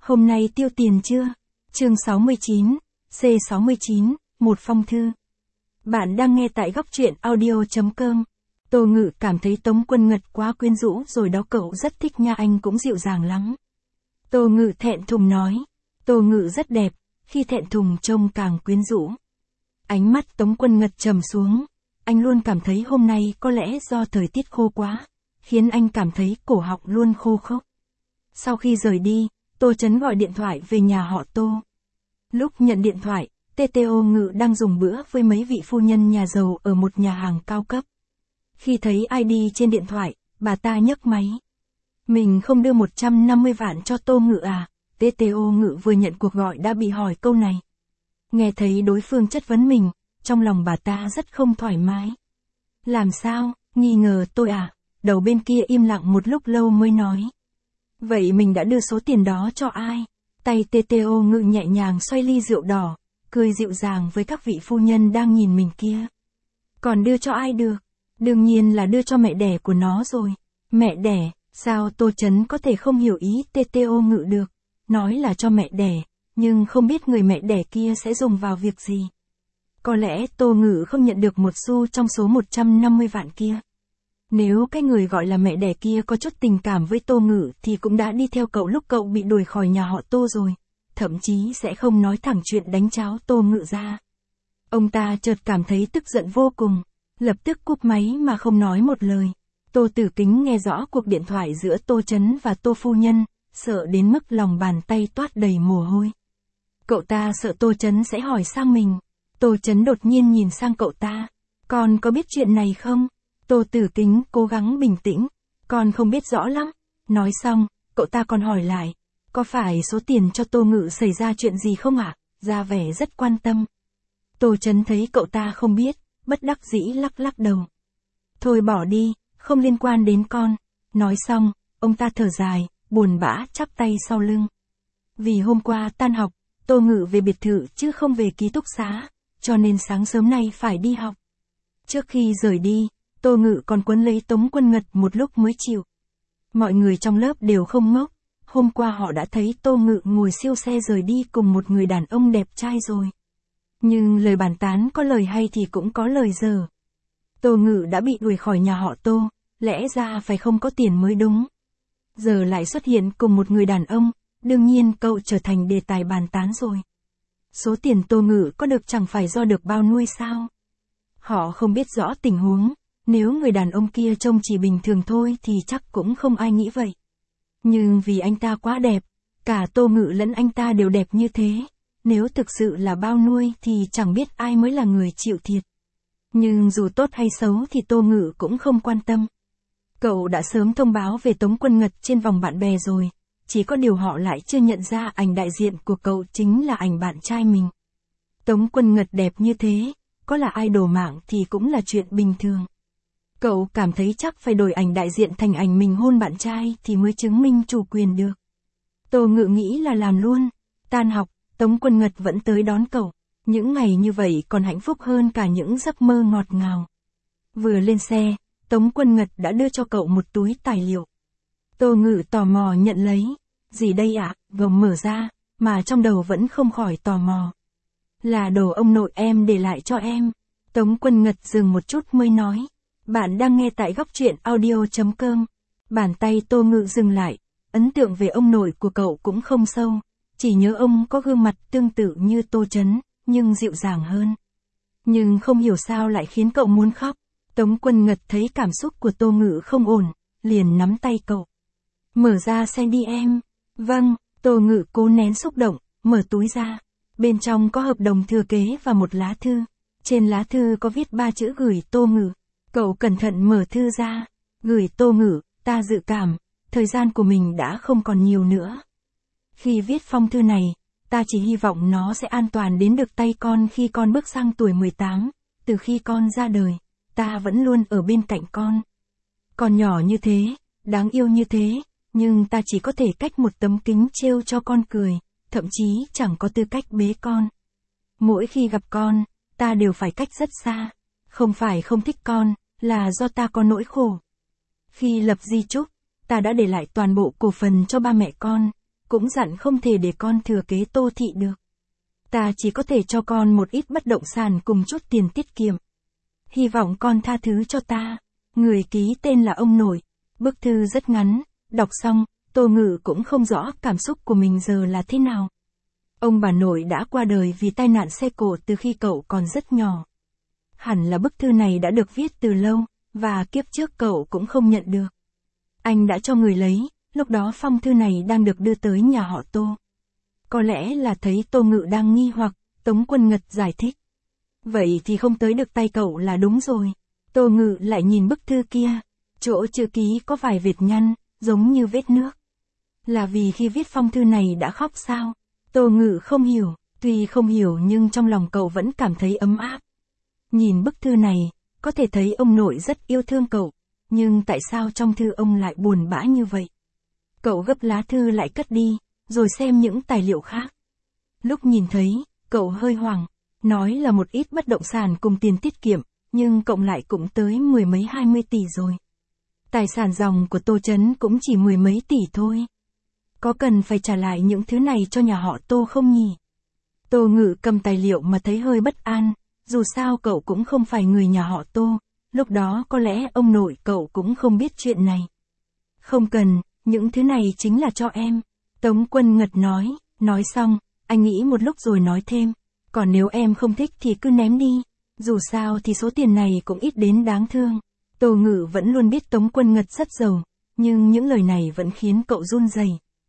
Hôm nay tiêu tiền chưa? Chương 69, C69, một phong thư. Bạn đang nghe tại góc truyện audio.com. Tô Ngự cảm thấy Tống Quân Ngật quá quyến rũ rồi đó, cậu rất thích nha, anh cũng dịu dàng lắm. Tô Ngự thẹn thùng nói. Tô Ngự rất đẹp, khi thẹn thùng trông càng quyến rũ. Ánh mắt Tống Quân Ngật trầm xuống. Anh luôn cảm thấy hôm nay có lẽ do thời tiết khô quá, khiến anh cảm thấy cổ họng luôn khô khốc. Sau khi rời đi, Tô Chấn gọi điện thoại về nhà họ Tô. Lúc nhận điện thoại, TTO Ngự đang dùng bữa với mấy vị phu nhân nhà giàu ở một nhà hàng cao cấp. Khi thấy ID trên điện thoại, bà ta nhấc máy. Mình không đưa 150 vạn cho Tô Ngự à? TTO Ngự vừa nhận cuộc gọi đã bị hỏi câu này. Nghe thấy đối phương chất vấn mình, trong lòng bà ta rất không thoải mái. Làm sao, nghi ngờ tôi à? Đầu bên kia im lặng một lúc lâu mới nói. Vậy mình đã đưa số tiền đó cho ai? Tay TTO Ngự nhẹ nhàng xoay ly rượu đỏ, cười dịu dàng với các vị phu nhân đang nhìn mình kia. Còn đưa cho ai được? Đương nhiên là đưa cho mẹ đẻ của nó rồi. Mẹ đẻ, sao Tô Chấn có thể không hiểu ý TTO Ngự được? Nói là cho mẹ đẻ, nhưng không biết người mẹ đẻ kia sẽ dùng vào việc gì. Có lẽ Tô Ngự không nhận được một xu trong số 150 vạn kia. Nếu cái người gọi là mẹ đẻ kia có chút tình cảm với Tô Ngự thì cũng đã đi theo cậu lúc cậu bị đuổi khỏi nhà họ Tô rồi. Thậm chí sẽ không nói thẳng chuyện đánh cháo Tô Ngự ra. Ông ta chợt cảm thấy tức giận vô cùng, lập tức cúp máy mà không nói một lời. Tô Tử Kính nghe rõ cuộc điện thoại giữa Tô Chấn và Tô Phu Nhân, sợ đến mức lòng bàn tay toát đầy mồ hôi. Cậu ta sợ Tô Chấn sẽ hỏi sang mình. Tô Chấn đột nhiên nhìn sang cậu ta. Con có biết chuyện này không? Tô Tử Kính cố gắng bình tĩnh. Con không biết rõ lắm. Nói xong, cậu ta còn hỏi lại. Có phải số tiền cho Tô Ngự xảy ra chuyện gì không ạ? Ra vẻ rất quan tâm. Tô Chấn thấy cậu ta không biết, bất đắc dĩ lắc lắc đầu. Thôi bỏ đi, không liên quan đến con. Nói xong, ông ta thở dài, buồn bã chắp tay sau lưng. Vì hôm qua tan học, Tô Ngự về biệt thự chứ không về ký túc xá, cho nên sáng sớm nay phải đi học. Trước khi rời đi, Tô Ngự còn quấn lấy Tống Quân Ngật một lúc mới chịu. Mọi người trong lớp đều không ngốc, hôm qua họ đã thấy Tô Ngự ngồi siêu xe rời đi cùng một người đàn ông đẹp trai rồi. Nhưng lời bàn tán có lời hay thì cũng có lời dở. Tô Ngự đã bị đuổi khỏi nhà họ Tô, lẽ ra phải không có tiền mới đúng. Giờ lại xuất hiện cùng một người đàn ông, đương nhiên cậu trở thành đề tài bàn tán rồi. Số tiền Tô Ngự có được chẳng phải do được bao nuôi sao? Họ không biết rõ tình huống, nếu người đàn ông kia trông chỉ bình thường thôi thì chắc cũng không ai nghĩ vậy. Nhưng vì anh ta quá đẹp, cả Tô Ngự lẫn anh ta đều đẹp như thế, nếu thực sự là bao nuôi thì chẳng biết ai mới là người chịu thiệt. Nhưng dù tốt hay xấu thì Tô Ngự cũng không quan tâm. Cậu đã sớm thông báo về Tống Quân Ngật trên vòng bạn bè rồi, chỉ có điều họ lại chưa nhận ra ảnh đại diện của cậu chính là ảnh bạn trai mình. Tống Quân Ngật đẹp như thế, có là idol mạng thì cũng là chuyện bình thường. Cậu cảm thấy chắc phải đổi ảnh đại diện thành ảnh mình hôn bạn trai thì mới chứng minh chủ quyền được. Tô Ngự nghĩ là làm luôn. Tan học, Tống Quân Ngật vẫn tới đón cậu. Những ngày như vậy còn hạnh phúc hơn cả những giấc mơ ngọt ngào. Vừa lên xe, Tống Quân Ngật đã đưa cho cậu một túi tài liệu. Tô Ngự tò mò nhận lấy. Gì đây ạ? Gồng mở ra, mà trong đầu vẫn không khỏi tò mò. Là đồ ông nội em để lại cho em. Tống Quân Ngật dừng một chút mới nói. Bạn đang nghe tại góc truyện audio.com. Bàn tay Tô Ngự dừng lại. Ấn tượng về ông nội của cậu cũng không sâu. Chỉ nhớ ông có gương mặt tương tự như Tô Chấn, nhưng dịu dàng hơn. Nhưng không hiểu sao lại khiến cậu muốn khóc. Tống Quân Ngật thấy cảm xúc của Tô Ngự không ổn, liền nắm tay cậu. Mở ra xem đi em. Vâng, Tô Ngự cố nén xúc động, mở túi ra. Bên trong có hợp đồng thừa kế và một lá thư. Trên lá thư có viết 3 chữ gửi Tô Ngự. Cậu cẩn thận mở thư ra. Gửi Tô Ngự, ta dự cảm, thời gian của mình đã không còn nhiều nữa. Khi viết phong thư này, ta chỉ hy vọng nó sẽ an toàn đến được tay con khi con bước sang tuổi 18. Từ khi con ra đời, ta vẫn luôn ở bên cạnh con. Con nhỏ như thế, đáng yêu như thế, nhưng ta chỉ có thể cách một tấm kính trêu cho con cười, thậm chí chẳng có tư cách bế con. Mỗi khi gặp con, ta đều phải cách rất xa. Không phải không thích con, là do ta có nỗi khổ. Khi lập di chúc, ta đã để lại toàn bộ cổ phần cho ba mẹ con, cũng dặn không thể để con thừa kế Tô thị được. Ta chỉ có thể cho con một ít bất động sản cùng chút tiền tiết kiệm. Hy vọng con tha thứ cho ta. Người ký tên là ông nội. Bức thư rất ngắn, đọc xong, Tô Ngự cũng không rõ cảm xúc của mình giờ là thế nào. Ông bà nội đã qua đời vì tai nạn xe cộ từ khi cậu còn rất nhỏ. Hẳn là bức thư này đã được viết từ lâu, và kiếp trước cậu cũng không nhận được. Anh đã cho người lấy, lúc đó phong thư này đang được đưa tới nhà họ Tô. Có lẽ là thấy Tô Ngự đang nghi hoặc, Tống Quân Ngật giải thích. Vậy thì không tới được tay cậu là đúng rồi. Tô Ngự lại nhìn bức thư kia, chỗ chữ ký có vài vệt nhăn, giống như vết nước. Là vì khi viết phong thư này đã khóc sao? Tô Ngự không hiểu, tuy không hiểu nhưng trong lòng cậu vẫn cảm thấy ấm áp. Nhìn bức thư này, có thể thấy ông nội rất yêu thương cậu, nhưng tại sao trong thư ông lại buồn bã như vậy? Cậu gấp lá thư lại cất đi, rồi xem những tài liệu khác. Lúc nhìn thấy, cậu hơi hoảng, nói là một ít bất động sản cùng tiền tiết kiệm, nhưng cộng lại cũng tới mười mấy 20 tỷ rồi. Tài sản dòng của Tô Chấn cũng chỉ mười mấy tỷ thôi. Có cần phải trả lại những thứ này cho nhà họ Tô không nhỉ? Tô Ngự cầm tài liệu mà thấy hơi bất an, dù sao cậu cũng không phải người nhà họ Tô, lúc đó có lẽ ông nội cậu cũng không biết chuyện này. Không cần, những thứ này chính là cho em. Tống Quân Ngật nói xong, anh nghĩ một lúc rồi nói thêm, còn nếu em không thích thì cứ ném đi, dù sao thì số tiền này cũng ít đến đáng thương. Tô Ngự vẫn luôn biết Tống Quân Ngật rất giàu, nhưng những lời này vẫn khiến cậu run rẩy.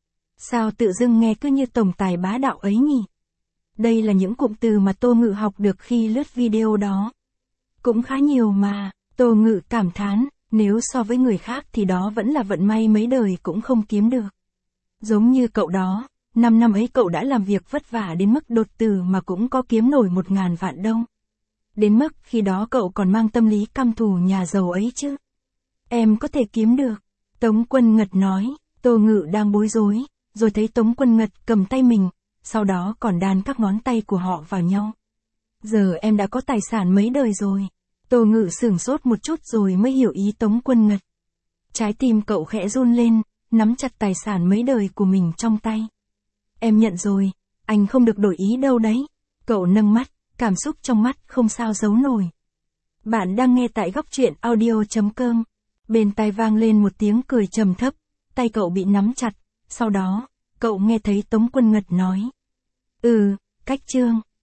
Sao tự dưng nghe cứ như tổng tài bá đạo ấy nhỉ? Đây là những cụm từ mà Tô Ngự học được khi lướt video đó. Cũng khá nhiều mà, Tô Ngự cảm thán, nếu so với người khác thì đó vẫn là vận may mấy đời cũng không kiếm được. Giống như cậu đó, 5 năm ấy cậu đã làm việc vất vả đến mức đột tử mà cũng có kiếm nổi 1.000 vạn đâu. Đến mức khi đó cậu còn mang tâm lý căm thù nhà giàu ấy chứ. Em có thể kiếm được. Tống Quân Ngật nói, Tô Ngự đang bối rối, rồi thấy Tống Quân Ngật cầm tay mình, sau đó còn đan các ngón tay của họ vào nhau. Giờ em đã có tài sản mấy đời rồi. Tô Ngự sửng sốt một chút rồi mới hiểu ý Tống Quân Ngật. Trái tim cậu khẽ run lên, nắm chặt tài sản mấy đời của mình trong tay. Em nhận rồi, anh không được đổi ý đâu đấy. Cậu nâng mắt, cảm xúc trong mắt không sao giấu nổi. Bạn đang nghe tại góc truyện audio.com. Bên tai vang lên một tiếng cười trầm thấp, tay cậu bị nắm chặt, sau đó, cậu nghe thấy Tống Quân Ngật nói. Cách chương.